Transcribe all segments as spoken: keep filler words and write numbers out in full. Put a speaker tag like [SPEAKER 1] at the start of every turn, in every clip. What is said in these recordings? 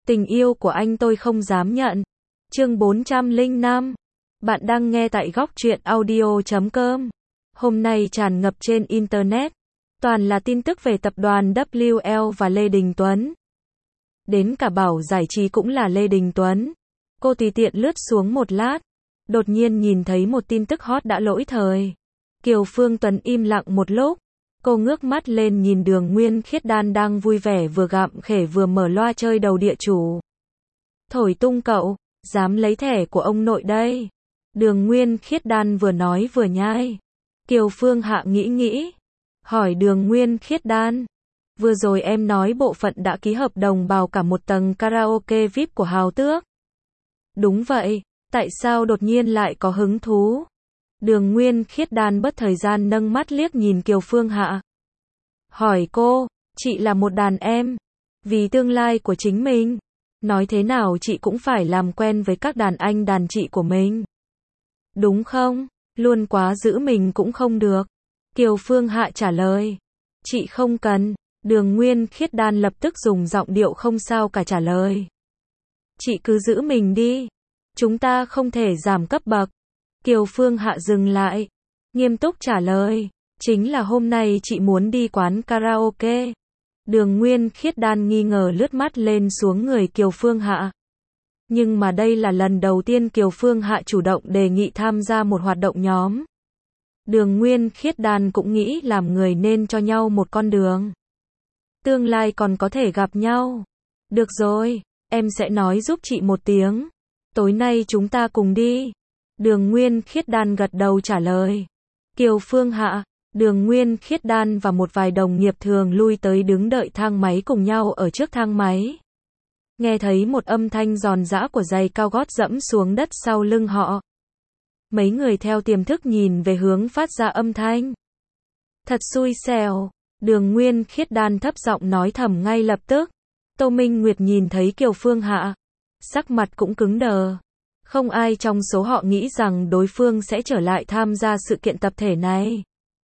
[SPEAKER 1] Tình yêu của anh tôi không dám nhận. Chương bốn trăm lẻ năm. Bạn đang nghe tại góc truyện audio chấm com. Hôm nay tràn ngập trên Internet. Toàn là tin tức về tập đoàn W L và Lê Đình Tuấn. Đến cả bảo giải trí cũng là Lê Đình Tuấn. Cô tùy tiện lướt xuống một lát. Đột nhiên nhìn thấy một tin tức hot đã lỗi thời. Kiều Phương Tuấn im lặng một lúc. Cô ngước mắt lên nhìn Đường Nguyên Khiết Đan đang vui vẻ vừa gặm khể vừa mở loa chơi đầu địa chủ. Thổi tung cậu, dám lấy thẻ của ông nội đây. Đường Nguyên Khiết Đan vừa nói vừa nhai. Kiều Phương Hạ nghĩ nghĩ. Hỏi Đường Nguyên Khiết Đan. Vừa rồi em nói bộ phận đã ký hợp đồng bao cả một tầng karaoke vi ai pi của Hào Tước. Đúng vậy, tại sao đột nhiên lại có hứng thú? Đường Nguyên Khiết Đan bất thời gian nâng mắt liếc nhìn Kiều Phương Hạ. Hỏi cô, chị là một đàn em. Vì tương lai của chính mình. Nói thế nào chị cũng phải làm quen với các đàn anh đàn chị của mình. Đúng không? Luôn quá giữ mình cũng không được. Kiều Phương Hạ trả lời. Chị không cần. Đường Nguyên Khiết Đan lập tức dùng giọng điệu không sao cả trả lời. Chị cứ giữ mình đi. Chúng ta không thể giảm cấp bậc. Kiều Phương Hạ dừng lại. Nghiêm túc trả lời. Chính là hôm nay chị muốn đi quán karaoke. Đường Nguyên Khiết Đan nghi ngờ lướt mắt lên xuống người Kiều Phương Hạ. Nhưng mà đây là lần đầu tiên Kiều Phương Hạ chủ động đề nghị tham gia một hoạt động nhóm. Đường Nguyên Khiết Đan cũng nghĩ làm người nên cho nhau một con đường. Tương lai còn có thể gặp nhau. Được rồi, em sẽ nói giúp chị một tiếng. Tối nay chúng ta cùng đi. Đường Nguyên Khiết Đan gật đầu trả lời. Kiều Phương Hạ, Đường Nguyên Khiết Đan và một vài đồng nghiệp thường lui tới đứng đợi thang máy cùng nhau ở trước thang máy. Nghe thấy một âm thanh giòn giã của giày cao gót dẫm xuống đất sau lưng họ. Mấy người theo tiềm thức nhìn về hướng phát ra âm thanh. Thật xui xẻo, Đường Nguyên Khiết Đan thấp giọng nói thầm ngay lập tức. Tô Minh Nguyệt nhìn thấy Kiều Phương Hạ. Sắc mặt cũng cứng đờ. Không ai trong số họ nghĩ rằng đối phương sẽ trở lại tham gia sự kiện tập thể này.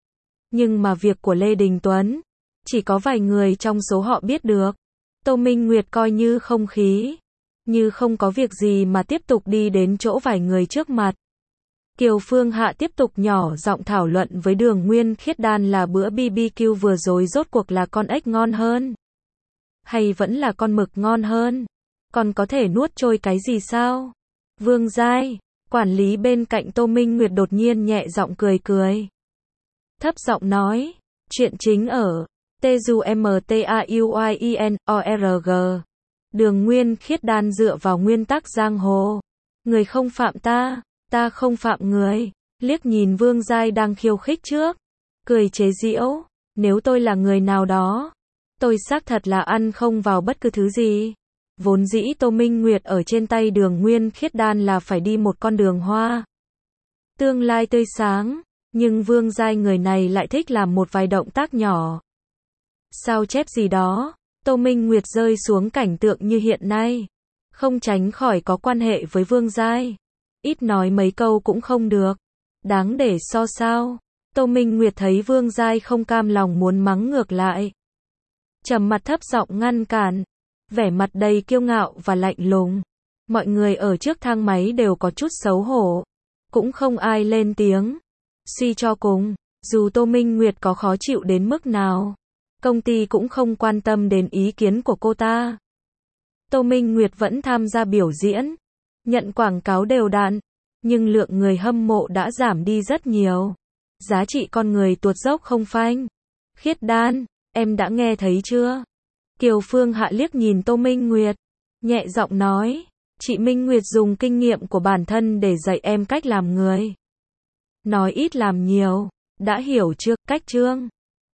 [SPEAKER 1] Nhưng mà việc của Lê Đình Tuấn, chỉ có vài người trong số họ biết được. Tô Minh Nguyệt coi như không khí, như không có việc gì mà tiếp tục đi đến chỗ vài người trước mặt. Kiều Phương Hạ tiếp tục nhỏ giọng thảo luận với Đường Nguyên Khiết Đan là bữa bi bi kiu vừa rồi rốt cuộc là con ếch ngon hơn? Hay vẫn là con mực ngon hơn? Còn có thể nuốt trôi cái gì sao? Vương Giai, quản lý bên cạnh Tô Minh Nguyệt đột nhiên nhẹ giọng cười cười. Thấp giọng nói, chuyện chính ở T-U-M-T-A-U-I-E-N-O-R-G. Đường Nguyên Khiết Đan dựa vào nguyên tắc giang hồ. Người không phạm ta, ta không phạm người. Liếc nhìn Vương Giai đang khiêu khích trước. Cười chế giễu, nếu tôi là người nào đó, tôi xác thật là ăn không vào bất cứ thứ gì. Vốn dĩ Tô Minh Nguyệt ở trên tay Đường Nguyên Khiết Đan là phải đi một con đường hoa. Tương lai tươi sáng. Nhưng Vương Giai người này lại thích làm một vài động tác nhỏ. Sao chép gì đó, Tô Minh Nguyệt rơi xuống cảnh tượng như hiện nay. Không tránh khỏi có quan hệ với Vương Giai. Ít nói mấy câu cũng không được. Đáng để so sao. Tô Minh Nguyệt thấy Vương Giai không cam lòng muốn mắng ngược lại. Trầm mặt thấp giọng ngăn cản. Vẻ mặt đầy kiêu ngạo và lạnh lùng. Mọi người ở trước thang máy đều có chút xấu hổ. Cũng không ai lên tiếng. Suy cho cùng, dù Tô Minh Nguyệt có khó chịu đến mức nào, công ty cũng không quan tâm đến ý kiến của cô ta. Tô Minh Nguyệt vẫn tham gia biểu diễn, nhận quảng cáo đều đặn, nhưng lượng người hâm mộ đã giảm đi rất nhiều. Giá trị con người tuột dốc không phanh. Khiết Đan, em đã nghe thấy chưa? Kiều Phương Hạ liếc nhìn Tô Minh Nguyệt, nhẹ giọng nói, chị Minh Nguyệt dùng kinh nghiệm của bản thân để dạy em cách làm người. Nói ít làm nhiều, đã hiểu chưa? Cách chương